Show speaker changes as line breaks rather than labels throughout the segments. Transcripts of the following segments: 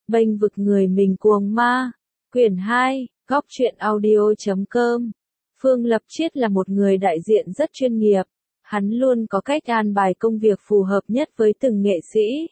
Bênh vực người mình cuồng ma. Quyển 2, góc truyện audio.com. Phương Lập Chiết là một người đại diện rất chuyên nghiệp. Hắn luôn có cách an bài công việc phù hợp nhất với từng nghệ sĩ.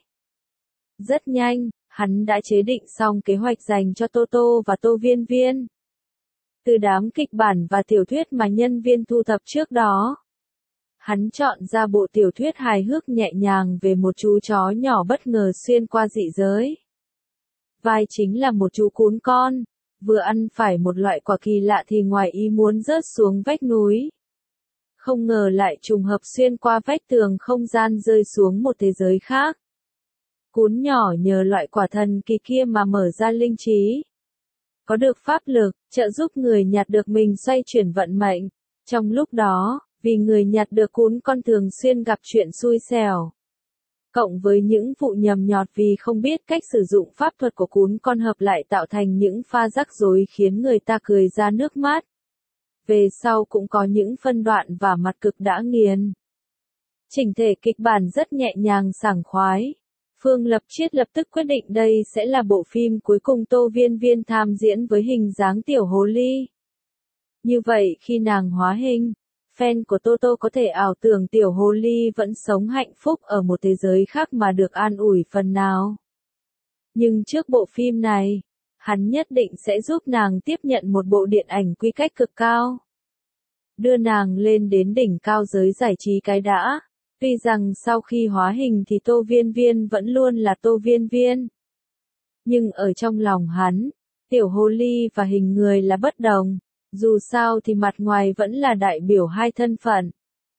Rất nhanh, hắn đã chế định xong kế hoạch dành cho Toto và Tô Viên Viên. Từ đám kịch bản và tiểu thuyết mà nhân viên thu thập trước đó, hắn chọn ra bộ tiểu thuyết hài hước nhẹ nhàng về một chú chó nhỏ bất ngờ xuyên qua dị giới. Vai chính là một chú cún con, vừa ăn phải một loại quả kỳ lạ thì ngoài ý muốn rớt xuống vách núi. Không ngờ lại trùng hợp xuyên qua vách tường không gian rơi xuống một thế giới khác. Cún nhỏ nhờ loại quả thần kỳ kia mà mở ra linh trí. Có được pháp lực, trợ giúp người nhặt được mình xoay chuyển vận mệnh. Trong lúc đó, vì người nhặt được cún con thường xuyên gặp chuyện xui xẻo. Cộng với những vụ nhầm nhọt vì không biết cách sử dụng pháp thuật của cún con hợp lại tạo thành những pha rắc rối khiến người ta cười ra nước mắt. Về sau cũng có những phân đoạn và mặt cực đã nghiền. Chỉnh thể kịch bản rất nhẹ nhàng sảng khoái. Phương Lập Chiết lập tức quyết định đây sẽ là bộ phim cuối cùng Tô Viên Viên tham diễn với hình dáng tiểu hồ ly. Như vậy khi nàng hóa hình, fan của Toto có thể ảo tưởng tiểu hồ ly vẫn sống hạnh phúc ở một thế giới khác mà được an ủi phần nào. Nhưng trước bộ phim này, hắn nhất định sẽ giúp nàng tiếp nhận một bộ điện ảnh quy cách cực cao. Đưa nàng lên đến đỉnh cao giới giải trí cái đã. Tuy rằng sau khi hóa hình thì Tô Viên Viên vẫn luôn là Tô Viên Viên. Nhưng ở trong lòng hắn, tiểu hồ ly và hình người là bất đồng. Dù sao thì mặt ngoài vẫn là đại biểu hai thân phận.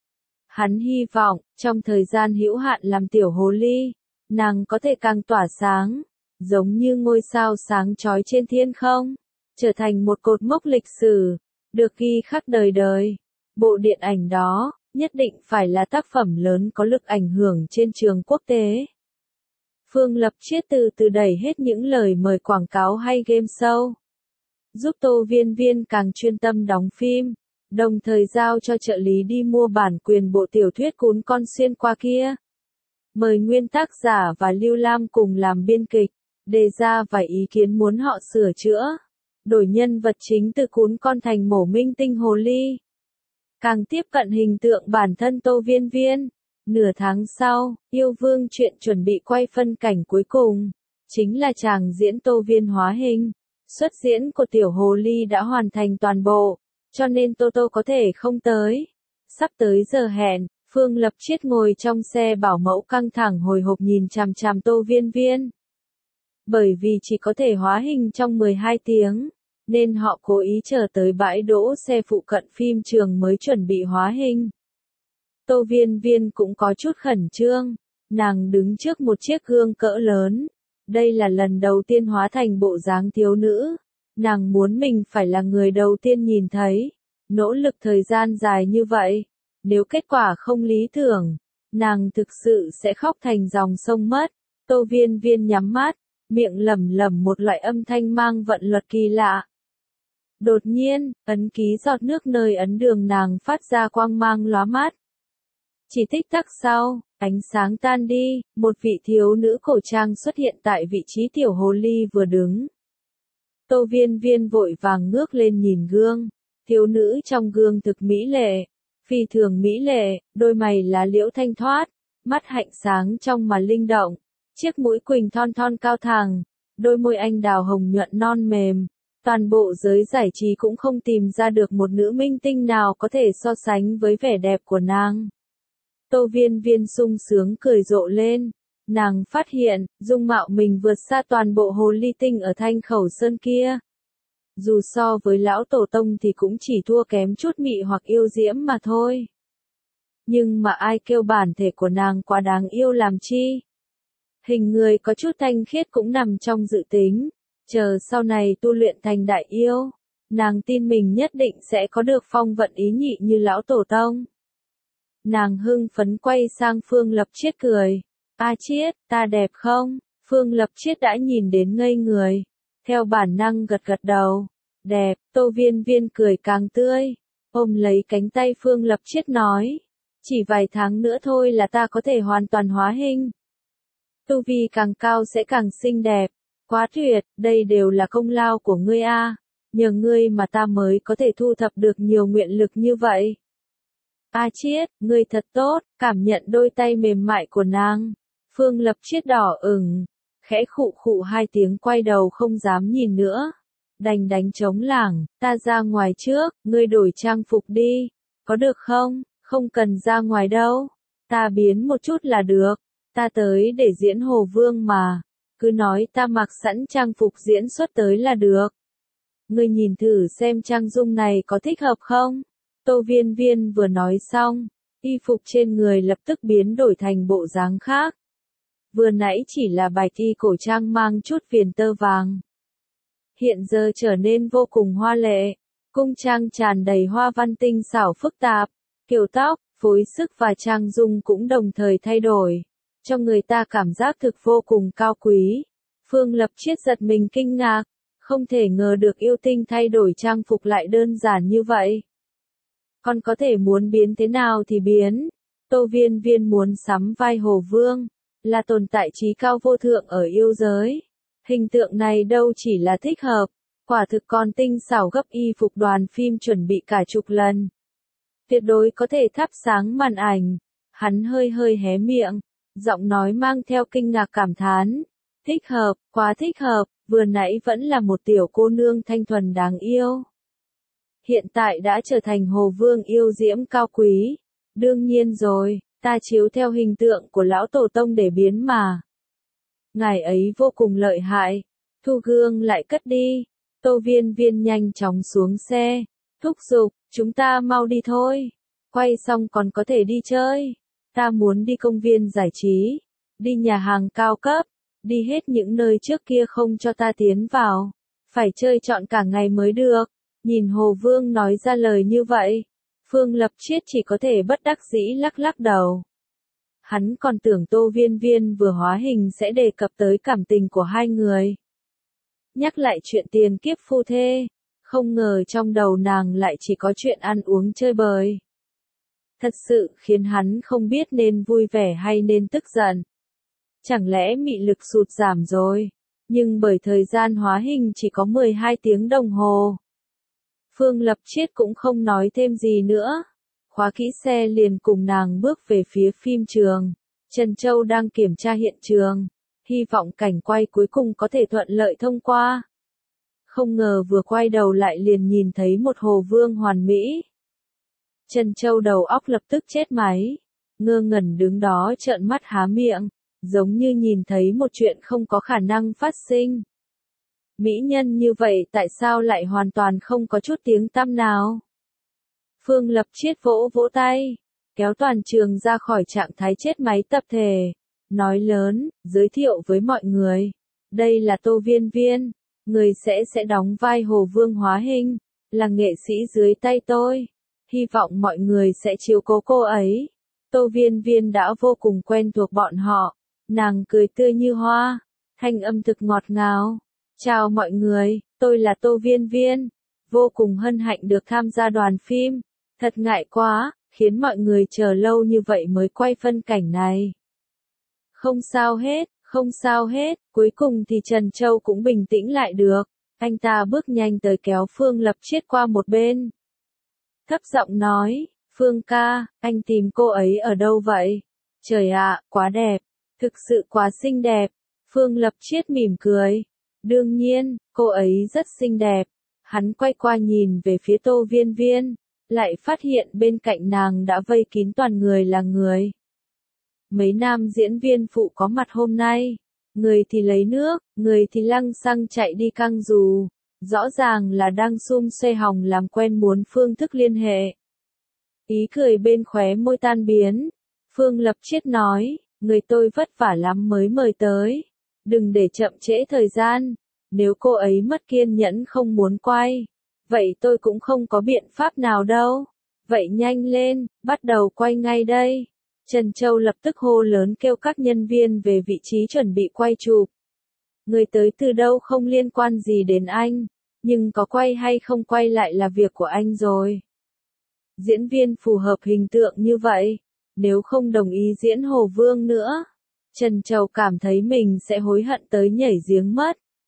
Hắn hy vọng, trong thời gian hữu hạn làm tiểu hồ ly, nàng có thể càng tỏa sáng, giống như ngôi sao sáng chói trên thiên không, trở thành một cột mốc lịch sử, được ghi khắc đời đời. Bộ điện ảnh đó, nhất định phải là tác phẩm lớn có lực ảnh hưởng trên trường quốc tế. Phương Lập Chiết từ từ đẩy hết những lời mời quảng cáo hay game show. Giúp Tô Viên Viên càng chuyên tâm đóng phim, đồng thời giao cho trợ lý đi mua bản quyền bộ tiểu thuyết cún con xuyên qua kia. Mời nguyên tác giả và Lưu Lam cùng làm biên kịch, đề ra vài ý kiến muốn họ sửa chữa. Đổi nhân vật chính từ cún con thành mổ minh tinh hồ ly. Càng tiếp cận hình tượng bản thân Tô Viên Viên. Nửa tháng sau, Yêu Vương chuyện chuẩn bị quay phân cảnh cuối cùng. Chính là chàng diễn Tô Viên hóa hình. Xuất diễn của tiểu hồ ly đã hoàn thành toàn bộ, cho nên Toto có thể không tới. Sắp tới giờ hẹn, Phương Lập Chiết ngồi trong xe bảo mẫu căng thẳng hồi hộp nhìn chằm chằm Tô Viên Viên. Bởi vì chỉ có thể hóa hình trong 12 tiếng, nên họ cố ý chờ tới bãi đỗ xe phụ cận phim trường mới chuẩn bị hóa hình. Tô Viên Viên cũng có chút khẩn trương, nàng đứng trước một chiếc gương cỡ lớn. Đây là lần đầu tiên hóa thành bộ dáng thiếu nữ. Nàng muốn mình phải là người đầu tiên nhìn thấy. Nỗ lực thời gian dài như vậy. Nếu kết quả không lý tưởng, nàng thực sự sẽ khóc thành dòng sông mất. Tô Viên Viên nhắm mắt, miệng lẩm lẩm một loại âm thanh mang vận luật kỳ lạ. Đột nhiên, ấn ký giọt nước nơi ấn đường nàng phát ra quang mang lóa mắt. Chỉ tích tắc sau, ánh sáng tan đi, một vị thiếu nữ cổ trang xuất hiện tại vị trí tiểu hồ ly vừa đứng. Tô Viên Viên vội vàng ngước lên nhìn gương. Thiếu nữ trong gương thực mỹ lệ, phi thường mỹ lệ, đôi mày lá liễu thanh thoát, mắt hạnh sáng trong mà linh động, chiếc mũi quỳnh thon thon cao thẳng, đôi môi anh đào hồng nhuận non mềm. Toàn bộ giới giải trí cũng không tìm ra được một nữ minh tinh nào có thể so sánh với vẻ đẹp của nàng. Tô Viên Viên sung sướng cười rộ lên. Nàng phát hiện, dung mạo mình vượt xa toàn bộ hồ ly tinh ở Thanh Khẩu Sơn kia. Dù so với lão tổ tông thì cũng chỉ thua kém chút mị hoặc yêu diễm mà thôi. Nhưng mà ai kêu bản thể của nàng quá đáng yêu làm chi? Hình người có chút thanh khiết cũng nằm trong dự tính. Chờ sau này tu luyện thành đại yêu, nàng tin mình nhất định sẽ có được phong vận ý nhị như lão tổ tông. Nàng hưng phấn quay sang Phương Lập Chiết cười. A Chiết, ta đẹp không? Phương Lập Chiết đã nhìn đến ngây người. Theo bản năng gật gật đầu. Đẹp, Tô Viên Viên cười càng tươi. Ôm lấy cánh tay Phương Lập Chiết nói. Chỉ vài tháng nữa thôi là ta có thể hoàn toàn hóa hình. Tu vi càng cao sẽ càng xinh đẹp. Quá tuyệt, đây đều là công lao của ngươi a. Nhờ ngươi mà ta mới có thể thu thập được nhiều nguyện lực như vậy. A Chiết, ngươi thật tốt, cảm nhận đôi tay mềm mại của nàng. Phương Lập Chiết đỏ ửng, khẽ khụ khụ hai tiếng quay đầu không dám nhìn nữa. Đành đánh trống lảng, ta ra ngoài trước, ngươi đổi trang phục đi. Có được không? Không cần ra ngoài đâu. Ta biến một chút là được. Ta tới để diễn Hồ Vương mà. Cứ nói ta mặc sẵn trang phục diễn xuất tới là được. Ngươi nhìn thử xem trang dung này có thích hợp không? Tô Viên Viên vừa nói xong, y phục trên người lập tức biến đổi thành bộ dáng khác. Vừa nãy chỉ là bạch y cổ trang mang chút viền tơ vàng. Hiện giờ trở nên vô cùng hoa lệ, cung trang tràn đầy hoa văn tinh xảo phức tạp, kiểu tóc, phối sức và trang dung cũng đồng thời thay đổi, cho người ta cảm giác thực vô cùng cao quý. Phương Lập Chiết giật mình kinh ngạc, không thể ngờ được yêu tinh thay đổi trang phục lại đơn giản như vậy. Con có thể muốn biến thế nào thì biến. Tô Viên Viên muốn sắm vai Hồ Vương, là tồn tại trí cao vô thượng ở yêu giới. Hình tượng này đâu chỉ là thích hợp, quả thực còn tinh xảo gấp y phục đoàn phim chuẩn bị cả chục lần. Tuyệt đối có thể thắp sáng màn ảnh. Hắn hơi hơi hé miệng, giọng nói mang theo kinh ngạc cảm thán. Thích hợp, quá thích hợp, vừa nãy vẫn là một tiểu cô nương thanh thuần đáng yêu. Hiện tại đã trở thành Hồ Vương yêu diễm cao quý. Đương nhiên rồi, ta chiếu theo hình tượng của lão tổ tông để biến mà. Ngài ấy vô cùng lợi hại. Thu gương lại cất đi. Tô Viên Viên nhanh chóng xuống xe. Thúc giục, chúng ta mau đi thôi. Quay xong còn có thể đi chơi. Ta muốn đi công viên giải trí. Đi nhà hàng cao cấp. Đi hết những nơi trước kia không cho ta tiến vào. Phải chơi trọn cả ngày mới được. Nhìn Hồ Vương nói ra lời như vậy. Phương Lập Chiết chỉ có thể bất đắc dĩ lắc lắc đầu. Hắn còn tưởng Tô Viên Viên vừa hóa hình sẽ đề cập tới cảm tình của hai người. Nhắc lại chuyện tiền kiếp phu thê. Không ngờ trong đầu nàng lại chỉ có chuyện ăn uống chơi bời. Thật sự khiến hắn không biết nên vui vẻ hay nên tức giận. Chẳng lẽ mị lực sụt giảm rồi? Nhưng bởi thời gian hóa hình chỉ có 12 tiếng đồng hồ. Phương Lập Chiết cũng không nói thêm gì nữa. Khóa kỹ xe liền cùng nàng bước về phía phim trường. Trần Châu đang kiểm tra hiện trường. Hy vọng cảnh quay cuối cùng có thể thuận lợi thông qua. Không ngờ vừa quay đầu lại liền nhìn thấy một Hồ Vương hoàn mỹ. Trần Châu đầu óc lập tức chết máy. Ngơ ngẩn đứng đó trợn mắt há miệng. Giống như nhìn thấy một chuyện không có khả năng phát sinh. Mỹ nhân như vậy tại sao lại hoàn toàn không có chút tiếng tăm nào? Phương Lập Chiết vỗ vỗ tay, kéo toàn trường ra khỏi trạng thái chết máy tập thể. Nói lớn, giới thiệu với mọi người. Đây là Tô Viên Viên, người sẽ đóng vai Hồ Vương hóa hình, là nghệ sĩ dưới tay tôi. Hy vọng mọi người sẽ chiếu cố cô ấy. Tô Viên Viên đã vô cùng quen thuộc bọn họ. Nàng cười tươi như hoa, thanh âm thực ngọt ngào. Chào mọi người, tôi là Tô Viên Viên. Vô cùng hân hạnh được tham gia đoàn phim. Thật ngại quá, khiến mọi người chờ lâu như vậy mới quay phân cảnh này. Không sao hết, không sao hết. Cuối cùng thì Trần Châu cũng bình tĩnh lại được. Anh ta bước nhanh tới kéo Phương Lập Chiết qua một bên. Thấp giọng nói, Phương ca, anh tìm cô ấy ở đâu vậy? Trời ạ, quá đẹp. Thực sự quá xinh đẹp. Phương Lập Chiết mỉm cười. Đương nhiên, cô ấy rất xinh đẹp. Hắn quay qua nhìn về phía Tô Viên Viên, lại phát hiện bên cạnh nàng đã vây kín toàn người là người. Mấy nam diễn viên phụ có mặt hôm nay. Người thì lấy nước, người thì lăng xăng chạy đi căng dù. Rõ ràng là đang sum xuê hòng làm quen muốn phương thức liên hệ. Ý cười bên khóe môi tan biến. Phương Lập Chiết nói, người tôi vất vả lắm mới mời tới. Đừng để chậm trễ thời gian. Nếu cô ấy mất kiên nhẫn không muốn quay, vậy tôi cũng không có biện pháp nào đâu. Vậy nhanh lên, bắt đầu quay ngay đây. Trần Châu lập tức hô lớn kêu các nhân viên về vị trí chuẩn bị quay chụp. Người tới từ đâu không liên quan gì đến anh, nhưng có quay hay không quay lại là việc của anh rồi. Diễn viên phù hợp hình tượng như vậy, nếu không đồng ý diễn Hồ Vương nữa, Trần Châu cảm thấy mình sẽ hối hận tới nhảy giếng mất.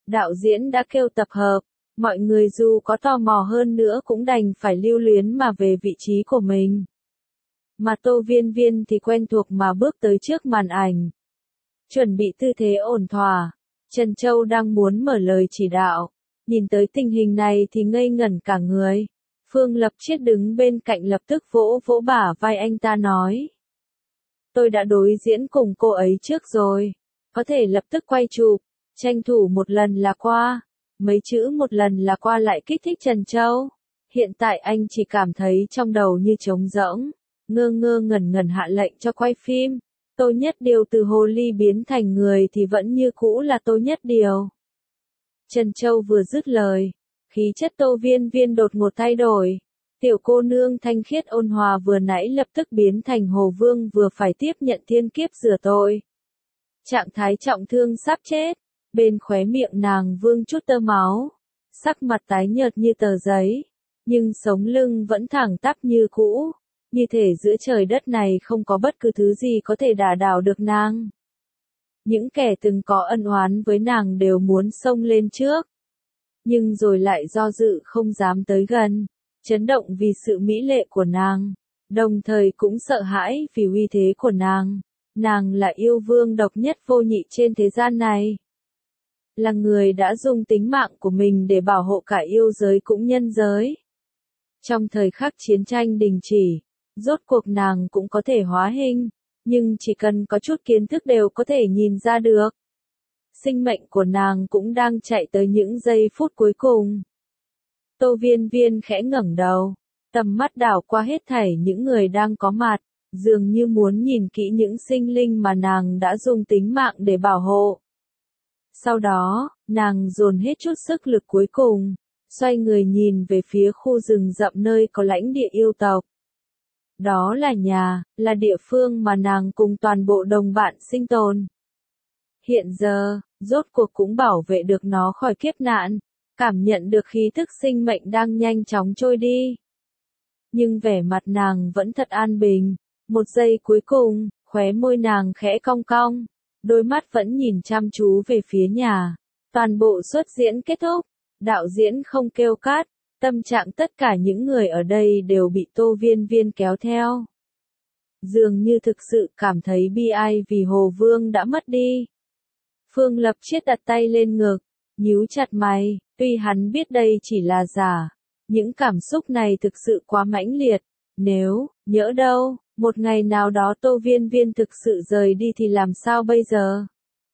Đạo diễn đã kêu tập hợp, mọi người dù có tò mò hơn nữa cũng đành phải lưu luyến mà về vị trí của mình. Mà Tô Viên Viên thì quen thuộc mà bước tới trước màn ảnh. Chuẩn bị tư thế ổn thỏa, Trần Châu đang muốn mở lời chỉ đạo, nhìn tới tình hình này thì ngây ngẩn cả người. Phương Lập Chiết đứng bên cạnh lập tức vỗ vỗ bả vai anh ta nói. Tôi đã đối diễn cùng cô ấy trước rồi, có thể lập tức quay chụp, tranh thủ một lần là qua. Mấy chữ một lần là qua lại kích thích Trần Châu. Hiện tại anh chỉ cảm thấy trong đầu như trống rỗng, ngơ ngơ ngẩn ngẩn hạ lệnh cho quay phim. Tô Nhất Điều từ hồ ly biến thành người thì vẫn như cũ là Tô Nhất Điều. Trần Châu vừa dứt lời, khí chất Tô Viên Viên đột ngột thay đổi. Tiểu cô nương thanh khiết ôn hòa vừa nãy lập tức biến thành Hồ Vương vừa phải tiếp nhận thiên kiếp rửa tội. Trạng thái trọng thương sắp chết, bên khóe miệng nàng vương chút tơ máu, sắc mặt tái nhợt như tờ giấy, nhưng sống lưng vẫn thẳng tắp như cũ, như thể giữa trời đất này không có bất cứ thứ gì có thể đả đảo được nàng. Những kẻ từng có ân oán với nàng đều muốn xông lên trước, nhưng rồi lại do dự không dám tới gần, chấn động vì sự mỹ lệ của nàng, đồng thời cũng sợ hãi vì uy thế của nàng. Nàng là yêu vương độc nhất vô nhị trên thế gian này. Là người đã dùng tính mạng của mình để bảo hộ cả yêu giới cũng nhân giới. Trong thời khắc chiến tranh đình chỉ, rốt cuộc nàng cũng có thể hóa hình, nhưng chỉ cần có chút kiến thức đều có thể nhìn ra được. Sinh mệnh của nàng cũng đang chạy tới những giây phút cuối cùng. Tô Viên Viên khẽ ngẩng đầu, tầm mắt đảo qua hết thảy những người đang có mặt, dường như muốn nhìn kỹ những sinh linh mà nàng đã dùng tính mạng để bảo hộ. Sau đó, nàng dồn hết chút sức lực cuối cùng, xoay người nhìn về phía khu rừng rậm nơi có lãnh địa yêu tộc. Đó là nhà, là địa phương mà nàng cùng toàn bộ đồng bạn sinh tồn. Hiện giờ, rốt cuộc cũng bảo vệ được nó khỏi kiếp nạn, cảm nhận được khí thức sinh mệnh đang nhanh chóng trôi đi. Nhưng vẻ mặt nàng vẫn thật an bình. Một giây cuối cùng, khóe môi nàng khẽ cong cong, đôi mắt vẫn nhìn chăm chú về phía nhà. Toàn bộ xuất diễn kết thúc, đạo diễn không kêu cắt, tâm trạng tất cả những người ở đây đều bị Tô Viên Viên kéo theo. Dường như thực sự cảm thấy bi ai vì Hồ Vương đã mất đi. Phương Lập Chiết đặt tay lên ngực, nhíu chặt mày, tuy hắn biết đây chỉ là giả, những cảm xúc này thực sự quá mãnh liệt. Nếu, nhỡ đâu, một ngày nào đó Tô Viên Viên thực sự rời đi thì làm sao bây giờ?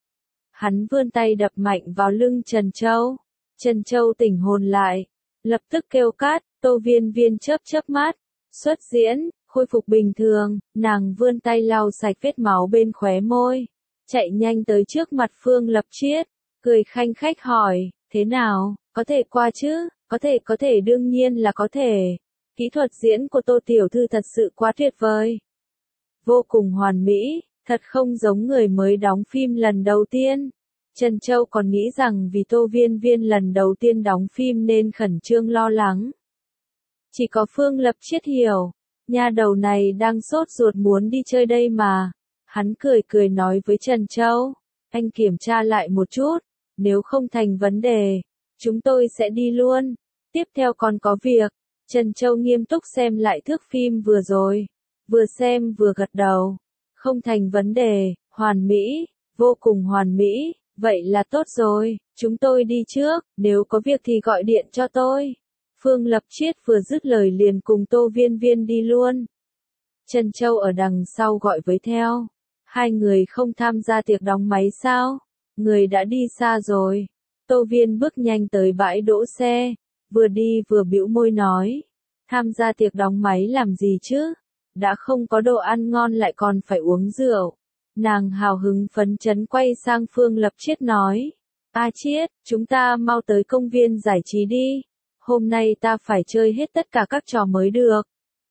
Hắn vươn tay đập mạnh vào lưng Trần Châu. Trần Châu tỉnh hồn lại, lập tức kêu cắt, Tô Viên Viên chớp chớp mắt, xuất diễn, khôi phục bình thường, nàng vươn tay lau sạch vết máu bên khóe môi, chạy nhanh tới trước mặt Phương Lập Chiết, cười khanh khách hỏi, thế nào, có thể qua chứ? Có thể đương nhiên là có thể. Kỹ thuật diễn của Tô Tiểu Thư thật sự quá tuyệt vời. Vô cùng hoàn mỹ, thật không giống người mới đóng phim lần đầu tiên. Trần Châu còn nghĩ rằng vì Tô Viên Viên lần đầu tiên đóng phim nên khẩn trương lo lắng. Chỉ có Phương Lập Chiết hiểu, nha đầu này đang sốt ruột muốn đi chơi đây mà. Hắn cười cười nói với Trần Châu, anh kiểm tra lại một chút, nếu không thành vấn đề, chúng tôi sẽ đi luôn. Tiếp theo còn có việc. Trần Châu nghiêm túc xem lại thước phim vừa rồi, vừa xem vừa gật đầu. Không thành vấn đề, hoàn mỹ, vô cùng hoàn mỹ, vậy là tốt rồi, chúng tôi đi trước, nếu có việc thì gọi điện cho tôi. Phương Lập Chiết vừa dứt lời liền cùng Tô Viên Viên đi luôn. Trần Châu ở đằng sau gọi với theo, hai người không tham gia tiệc đóng máy sao? Người đã đi xa rồi. Tô Viên bước nhanh tới bãi đỗ xe, vừa đi vừa bĩu môi nói, tham gia tiệc đóng máy làm gì chứ? Đã không có đồ ăn ngon lại còn phải uống rượu. Nàng hào hứng phấn chấn quay sang Phương Lập Chiết nói, A Chiết, chúng ta mau tới công viên giải trí đi. Hôm nay ta phải chơi hết tất cả các trò mới được.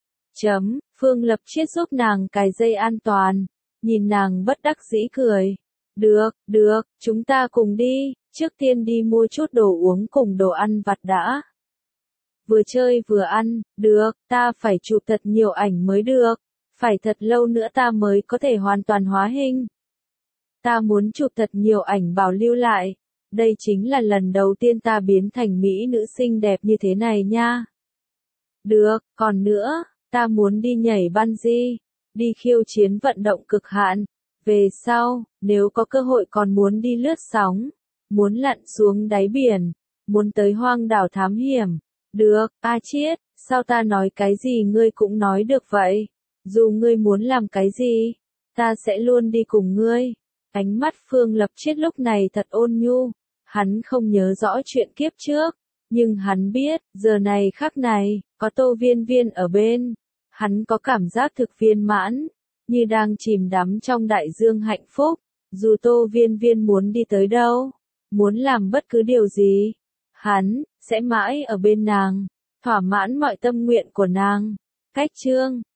Phương Lập Chiết giúp nàng cài dây an toàn, nhìn nàng bất đắc dĩ cười. Được, chúng ta cùng đi, trước tiên đi mua chút đồ uống cùng đồ ăn vặt đã. Vừa chơi vừa ăn, được, ta phải chụp thật nhiều ảnh mới được, phải thật lâu nữa ta mới có thể hoàn toàn hóa hình. Ta muốn chụp thật nhiều ảnh bảo lưu lại, Đây chính là lần đầu tiên ta biến thành mỹ nữ xinh đẹp như thế này nha. Được, còn nữa, ta muốn đi nhảy bungee, đi khiêu chiến vận động cực hạn. Về sau, nếu có cơ hội còn muốn đi lướt sóng, muốn lặn xuống đáy biển, muốn tới hoang đảo thám hiểm. Được, A Chiết, sao ta nói cái gì ngươi cũng nói được vậy? Dù ngươi muốn làm cái gì, ta sẽ luôn đi cùng ngươi. Ánh mắt Phương Lập Chiết lúc này thật ôn nhu, hắn không nhớ rõ chuyện kiếp trước, nhưng hắn biết, giờ này khắc này, có Tô Viên Viên ở bên, hắn có cảm giác thực viên mãn, như đang chìm đắm trong đại dương hạnh phúc, dù Tô Viên Viên muốn đi tới đâu, muốn làm bất cứ điều gì, hắn sẽ mãi ở bên nàng, thỏa mãn mọi tâm nguyện của nàng. Cách chương